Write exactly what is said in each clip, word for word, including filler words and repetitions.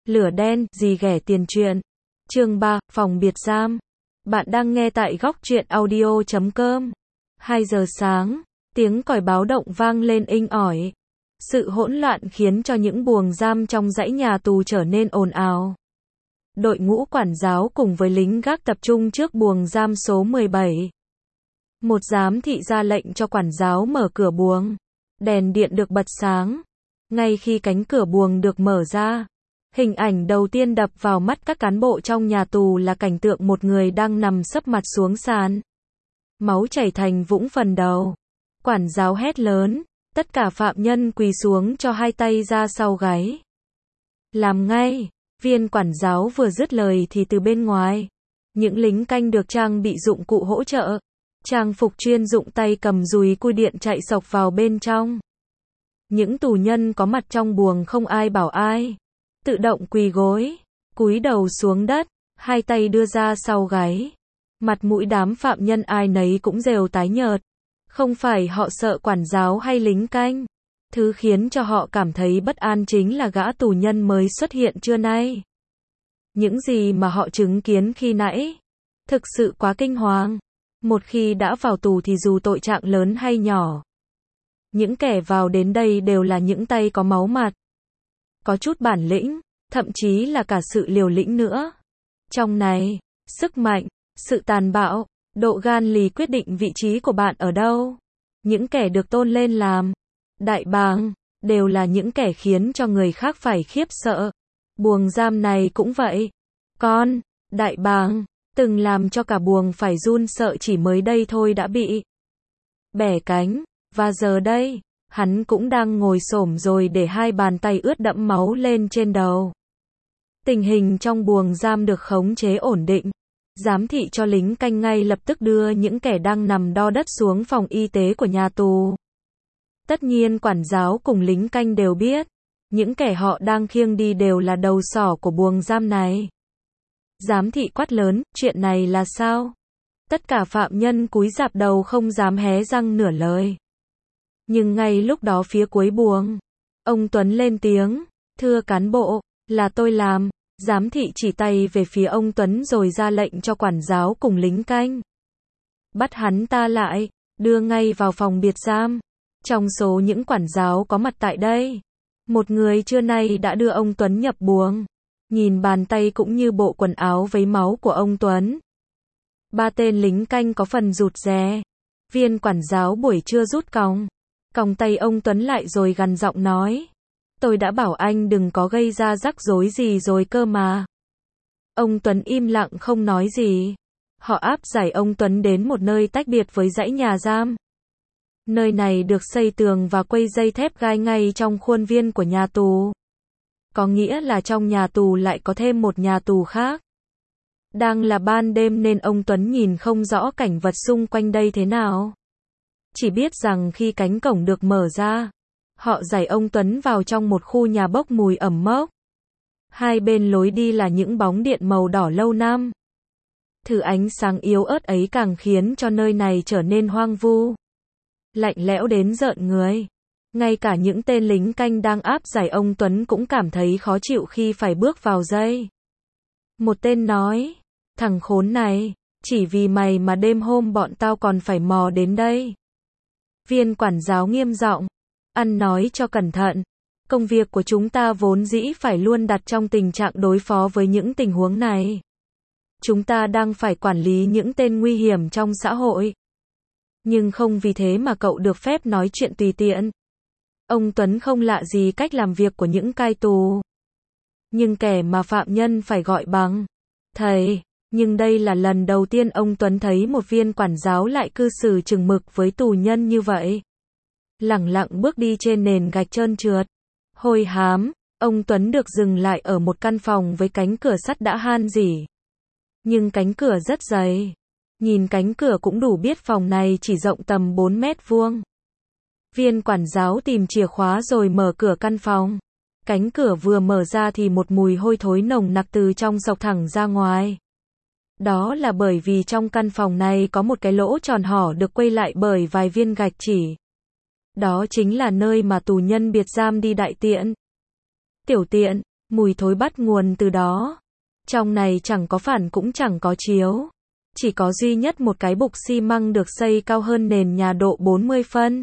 Lửa đen, gì ghẻ tiền truyện. Chương ba, phòng biệt giam. Bạn đang nghe tại góc truyện audio chấm com. hai giờ sáng, tiếng còi báo động vang lên inh ỏi. Sự hỗn loạn khiến cho những buồng giam trong dãy nhà tù trở nên ồn ào. Đội ngũ quản giáo cùng với lính gác tập trung trước buồng giam số mười bảy. Một giám thị ra lệnh cho quản giáo mở cửa buồng. Đèn điện được bật sáng. Ngay khi cánh cửa buồng được mở ra, hình ảnh đầu tiên đập vào mắt các cán bộ trong nhà tù là cảnh tượng một người đang nằm sấp mặt xuống sàn. Máu chảy thành vũng phần đầu. Quản giáo hét lớn, tất cả phạm nhân quỳ xuống cho hai tay ra sau gáy. Làm ngay, viên quản giáo vừa dứt lời thì từ bên ngoài, những lính canh được trang bị dụng cụ hỗ trợ, trang phục chuyên dụng tay cầm dùi cui điện chạy xộc vào bên trong. Những tù nhân có mặt trong buồng không ai bảo ai, tự động quỳ gối, cúi đầu xuống đất, hai tay đưa ra sau gáy. Mặt mũi đám phạm nhân ai nấy cũng đều tái nhợt. Không phải họ sợ quản giáo hay lính canh. Thứ khiến cho họ cảm thấy bất an chính là gã tù nhân mới xuất hiện trưa nay. Những gì mà họ chứng kiến khi nãy thực sự quá kinh hoàng. Một khi đã vào tù thì dù tội trạng lớn hay nhỏ, những kẻ vào đến đây đều là những tay có máu mặt, có chút bản lĩnh, thậm chí là cả sự liều lĩnh nữa. Trong này, sức mạnh, sự tàn bạo, độ gan lì quyết định vị trí của bạn ở đâu. Những kẻ được tôn lên làm đại bàng, đều là những kẻ khiến cho người khác phải khiếp sợ. Buồng giam này cũng vậy. Con, đại bàng, từng làm cho cả buồng phải run sợ chỉ mới đây thôi đã bị bẻ cánh, và giờ đây, hắn cũng đang ngồi xổm rồi để hai bàn tay ướt đẫm máu lên trên đầu. Tình hình trong buồng giam được khống chế ổn định. Giám thị cho lính canh ngay lập tức đưa những kẻ đang nằm đo đất xuống phòng y tế của nhà tù. Tất nhiên quản giáo cùng lính canh đều biết, những kẻ họ đang khiêng đi đều là đầu sỏ của buồng giam này. Giám thị quát lớn, chuyện này là sao? Tất cả phạm nhân cúi rạp đầu không dám hé răng nửa lời. Nhưng ngay lúc đó phía cuối buồng, ông Tuấn lên tiếng, thưa cán bộ, là tôi làm. Giám thị chỉ tay về phía ông Tuấn rồi ra lệnh cho quản giáo cùng lính canh. Bắt hắn ta lại, đưa ngay vào phòng biệt giam. Trong số những quản giáo có mặt tại đây, một người trưa nay đã đưa ông Tuấn nhập buồng. Nhìn bàn tay cũng như bộ quần áo vấy máu của ông Tuấn. Ba tên lính canh có phần rụt rè. Viên quản giáo buổi trưa rút còng. Còng tay ông Tuấn lại rồi gằn giọng nói. Tôi đã bảo anh đừng có gây ra rắc rối gì rồi cơ mà. Ông Tuấn im lặng không nói gì. Họ áp giải ông Tuấn đến một nơi tách biệt với dãy nhà giam. Nơi này được xây tường và quây dây thép gai ngay trong khuôn viên của nhà tù. Có nghĩa là trong nhà tù lại có thêm một nhà tù khác. Đang là ban đêm nên ông Tuấn nhìn không rõ cảnh vật xung quanh đây thế nào. Chỉ biết rằng khi cánh cổng được mở ra, họ đẩy ông Tuấn vào trong một khu nhà bốc mùi ẩm mốc. Hai bên lối đi là những bóng điện màu đỏ lâu năm. Thứ ánh sáng yếu ớt ấy càng khiến cho nơi này trở nên hoang vu, lạnh lẽo đến rợn người. Ngay cả những tên lính canh đang áp giải ông Tuấn cũng cảm thấy khó chịu khi phải bước vào dây. Một tên nói, thằng khốn này, chỉ vì mày mà đêm hôm bọn tao còn phải mò đến đây. Viên quản giáo nghiêm giọng, ăn nói cho cẩn thận. Công việc của chúng ta vốn dĩ phải luôn đặt trong tình trạng đối phó với những tình huống này. Chúng ta đang phải quản lý những tên nguy hiểm trong xã hội. Nhưng không vì thế mà cậu được phép nói chuyện tùy tiện. Ông Tuấn không lạ gì cách làm việc của những cai tù. Nhưng kẻ mà phạm nhân phải gọi bằng thầy. Nhưng đây là lần đầu tiên ông Tuấn thấy một viên quản giáo lại cư xử chừng mực với tù nhân như vậy. Lẳng lặng bước đi trên nền gạch trơn trượt. Hôi hám, ông Tuấn được dừng lại ở một căn phòng với cánh cửa sắt đã han rỉ. Nhưng cánh cửa rất dày. Nhìn cánh cửa cũng đủ biết phòng này chỉ rộng tầm bốn mét vuông. Viên quản giáo tìm chìa khóa rồi mở cửa căn phòng. Cánh cửa vừa mở ra thì một mùi hôi thối nồng nặc từ trong xộc thẳng ra ngoài. Đó là bởi vì trong căn phòng này có một cái lỗ tròn hỏ được quây lại bởi vài viên gạch chỉ. Đó chính là nơi mà tù nhân biệt giam đi đại tiện. Tiểu tiện, Mùi thối bắt nguồn từ đó. Trong này chẳng có phản cũng chẳng có chiếu. Chỉ có duy nhất một cái bục xi măng được xây cao hơn nền nhà độ bốn mươi phân.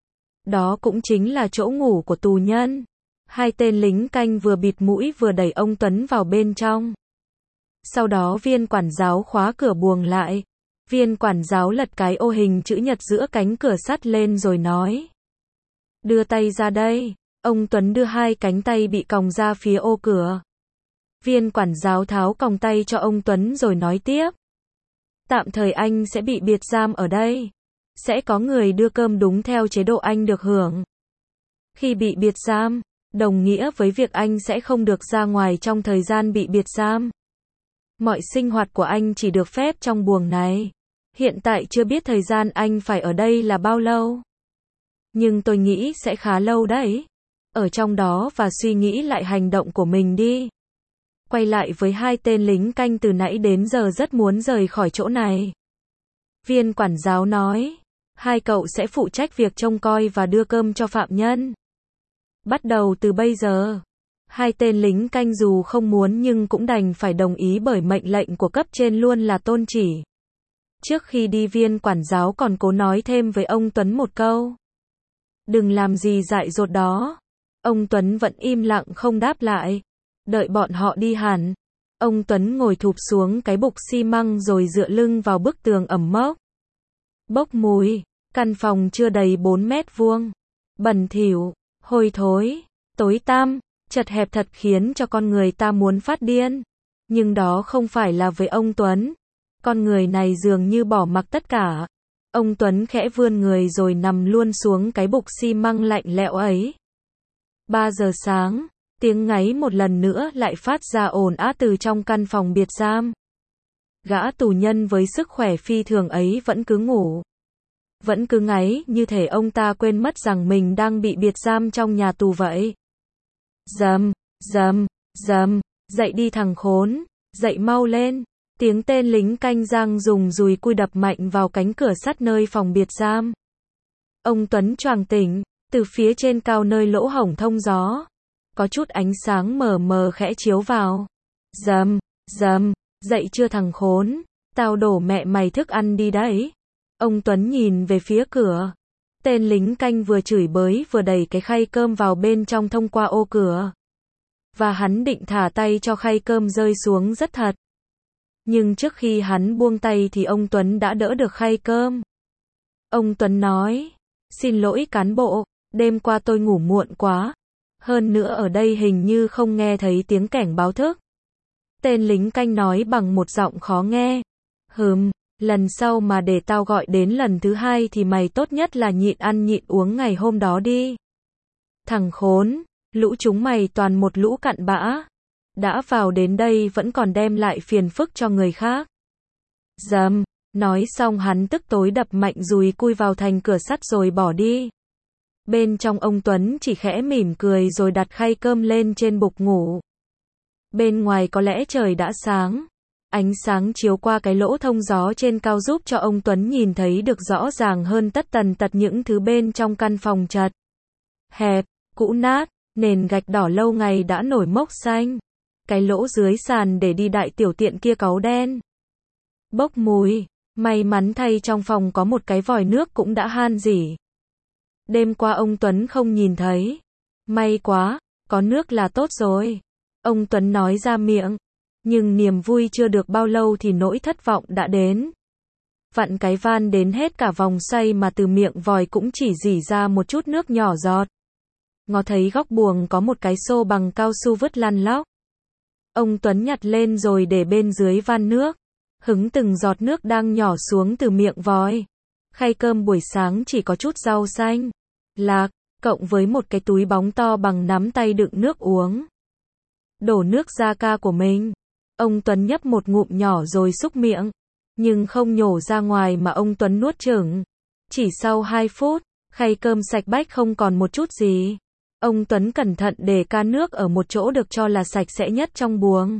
Đó cũng chính là chỗ ngủ của tù nhân. Hai tên lính canh vừa bịt mũi vừa đẩy ông Tuấn vào bên trong. Sau đó viên quản giáo khóa cửa buồng lại. Viên quản giáo lật cái ô hình chữ nhật giữa cánh cửa sắt lên rồi nói. Đưa tay ra đây. Ông Tuấn đưa hai cánh tay bị còng ra phía ô cửa. Viên quản giáo tháo còng tay cho ông Tuấn rồi nói tiếp. Tạm thời anh sẽ bị biệt giam ở đây. Sẽ có người đưa cơm đúng theo chế độ anh được hưởng. Khi bị biệt giam, đồng nghĩa với việc anh sẽ không được ra ngoài trong thời gian bị biệt giam. Mọi sinh hoạt của anh chỉ được phép trong buồng này. Hiện tại chưa biết thời gian anh phải ở đây là bao lâu. Nhưng tôi nghĩ sẽ khá lâu đấy. Ở trong đó và suy nghĩ lại hành động của mình đi. Quay lại với hai tên lính canh từ nãy đến giờ rất muốn rời khỏi chỗ này. Viên quản giáo nói. Hai cậu sẽ phụ trách việc trông coi và đưa cơm cho phạm nhân. Bắt đầu từ bây giờ. Hai tên lính canh dù không muốn nhưng cũng đành phải đồng ý bởi mệnh lệnh của cấp trên luôn là tôn chỉ. Trước khi đi viên quản giáo còn cố nói thêm với ông Tuấn một câu. Đừng làm gì dại dột đó. Ông Tuấn vẫn im lặng không đáp lại. Đợi bọn họ đi hẳn. Ông Tuấn ngồi thụp xuống cái bục xi măng rồi dựa lưng vào bức tường ẩm mốc. Bốc mùi. Căn phòng chưa đầy bốn mét vuông. Bẩn thỉu, hôi thối, tối tăm, chật hẹp thật khiến cho con người ta muốn phát điên. Nhưng đó không phải là với ông Tuấn. Con người này dường như bỏ mặc tất cả. Ông Tuấn khẽ vươn người rồi nằm luôn xuống cái bục xi măng lạnh lẽo ấy. ba giờ sáng, tiếng ngáy một lần nữa lại phát ra ồn ào từ trong căn phòng biệt giam. Gã tù nhân với sức khỏe phi thường ấy vẫn cứ ngủ. Vẫn cứ ngáy như thể ông ta quên mất rằng mình đang bị biệt giam trong nhà tù vậy. Dầm, dầm, dầm, dậy đi thằng khốn, dậy mau lên. Tiếng tên lính canh giang dùng dùi cui đập mạnh vào cánh cửa sắt nơi phòng biệt giam. Ông Tuấn choàng tỉnh, từ phía trên cao nơi lỗ hổng thông gió. Có chút ánh sáng mờ mờ khẽ chiếu vào. Dầm, dầm, dậy chưa thằng khốn, tao đổ mẹ mày thức ăn đi đấy. Ông Tuấn nhìn về phía cửa. Tên lính canh vừa chửi bới vừa đẩy cái khay cơm vào bên trong thông qua ô cửa. Và hắn định thả tay cho khay cơm rơi xuống rất thật. Nhưng trước khi hắn buông tay thì ông Tuấn đã đỡ được khay cơm. Ông Tuấn nói, xin lỗi cán bộ, đêm qua tôi ngủ muộn quá. Hơn nữa ở đây hình như không nghe thấy tiếng cảnh báo thức. Tên lính canh nói bằng một giọng khó nghe. Hừm, lần sau mà để tao gọi đến lần thứ hai thì mày tốt nhất là nhịn ăn nhịn uống ngày hôm đó đi. Thằng khốn, lũ chúng mày toàn một lũ cặn bã. Đã vào đến đây vẫn còn đem lại phiền phức cho người khác. Dầm, nói xong hắn tức tối đập mạnh dùi cui vào thành cửa sắt rồi bỏ đi. Bên trong ông Tuấn chỉ khẽ mỉm cười rồi đặt khay cơm lên trên bục ngủ. Bên ngoài có lẽ trời đã sáng. Ánh sáng chiếu qua cái lỗ thông gió trên cao giúp cho ông Tuấn nhìn thấy được rõ ràng hơn tất tần tật những thứ bên trong căn phòng chật hẹp, cũ nát, nền gạch đỏ lâu ngày đã nổi mốc xanh. Cái lỗ dưới sàn để đi đại tiểu tiện kia cáu đen. Bốc mùi, may mắn thay trong phòng có một cái vòi nước cũng đã han rỉ. Đêm qua ông Tuấn không nhìn thấy. May quá, có nước là tốt rồi. Ông Tuấn nói ra miệng. Nhưng niềm vui chưa được bao lâu thì nỗi thất vọng đã đến. Vặn cái van đến hết cả vòng xoay mà từ miệng vòi cũng chỉ rỉ ra một chút nước nhỏ giọt. Ngó thấy góc buồng có một cái xô bằng cao su vứt lăn lóc. Ông Tuấn nhặt lên rồi để bên dưới van nước. Hứng từng giọt nước đang nhỏ xuống từ miệng vòi. Khay cơm buổi sáng chỉ có chút rau xanh, lạc, cộng với một cái túi bóng to bằng nắm tay đựng nước uống. Đổ nước ra ca của mình. Ông Tuấn nhấp một ngụm nhỏ rồi xúc miệng. Nhưng không nhổ ra ngoài mà ông Tuấn nuốt chửng. Chỉ sau hai phút, khay cơm sạch bách không còn một chút gì. Ông Tuấn cẩn thận để ca nước ở một chỗ được cho là sạch sẽ nhất trong buồng.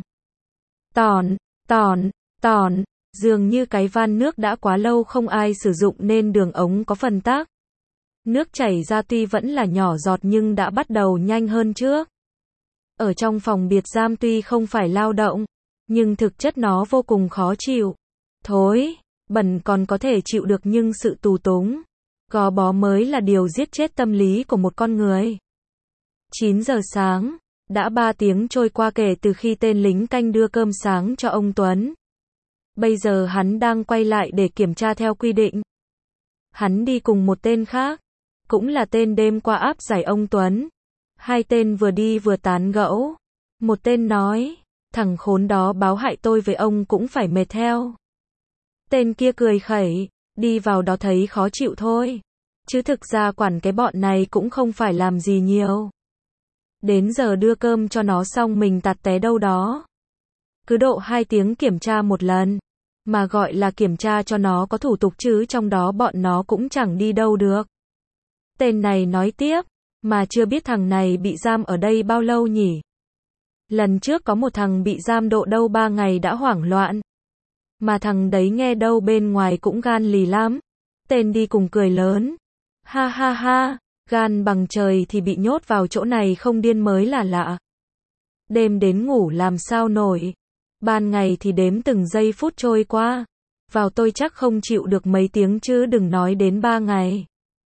Tòn, tòn, tòn, dường như cái van nước đã quá lâu không ai sử dụng nên đường ống có phần tắc. Nước chảy ra tuy vẫn là nhỏ giọt nhưng đã bắt đầu nhanh hơn trước. Ở trong phòng biệt giam tuy không phải lao động, nhưng thực chất nó vô cùng khó chịu. Thối, bẩn còn có thể chịu được nhưng sự tù túng, gò bó mới là điều giết chết tâm lý của một con người. chín giờ sáng, đã ba tiếng trôi qua kể từ khi tên lính canh đưa cơm sáng cho ông Tuấn. Bây giờ hắn đang quay lại để kiểm tra theo quy định. Hắn đi cùng một tên khác, cũng là tên đêm qua áp giải ông Tuấn. Hai tên vừa đi vừa tán gẫu. Một tên nói, thằng khốn đó báo hại tôi với ông cũng phải mệt theo. Tên kia cười khẩy, đi vào đó thấy khó chịu thôi. Chứ thực ra quản cái bọn này cũng không phải làm gì nhiều. Đến giờ đưa cơm cho nó xong mình tạt té đâu đó. Cứ độ hai tiếng kiểm tra một lần. Mà gọi là kiểm tra cho nó có thủ tục chứ trong đó bọn nó cũng chẳng đi đâu được. Tên này nói tiếp, mà chưa biết thằng này bị giam ở đây bao lâu nhỉ? Lần trước có một thằng bị giam độ đâu ba ngày đã hoảng loạn. Mà thằng đấy nghe đâu bên ngoài cũng gan lì lắm. Tên đi cùng cười lớn. Ha ha ha, gan bằng trời thì bị nhốt vào chỗ này không điên mới là lạ. Đêm đến ngủ làm sao nổi. Ban ngày thì đếm từng giây phút trôi qua. Vào tôi chắc không chịu được mấy tiếng chứ đừng nói đến ba ngày.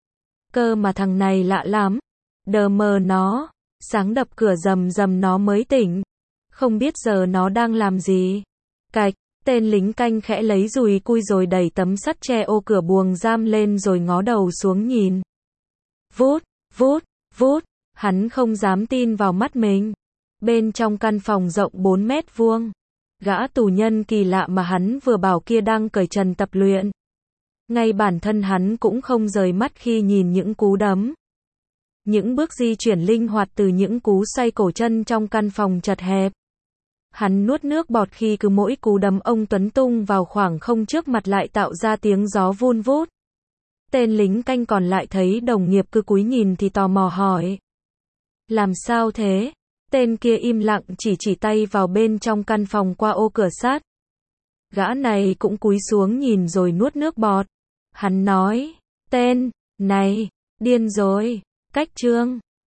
Cơ mà thằng này lạ lắm. Đờ mờ nó, sáng đập cửa rầm rầm nó mới tỉnh. Không biết giờ nó đang làm gì. Cạch, tên lính canh khẽ lấy dùi cui rồi đẩy tấm sắt che ô cửa buồng giam lên rồi ngó đầu xuống nhìn. Vút, vút, vút, hắn không dám tin vào mắt mình. Bên trong căn phòng rộng bốn mét vuông, gã tù nhân kỳ lạ mà hắn vừa bảo kia đang cởi trần tập luyện. Ngay bản thân hắn cũng không rời mắt khi nhìn những cú đấm. Những bước di chuyển linh hoạt từ những cú xoay cổ chân trong căn phòng chật hẹp. Hắn nuốt nước bọt khi cứ mỗi cú đấm ông Tuấn tung vào khoảng không trước mặt lại tạo ra tiếng gió vun vút. Tên lính canh còn lại thấy đồng nghiệp cứ cúi nhìn thì tò mò hỏi. Làm sao thế? Tên kia im lặng chỉ chỉ tay vào bên trong căn phòng qua ô cửa sắt. Gã này cũng cúi xuống nhìn rồi nuốt nước bọt. Hắn nói, tên, này, điên rồi, cách trương.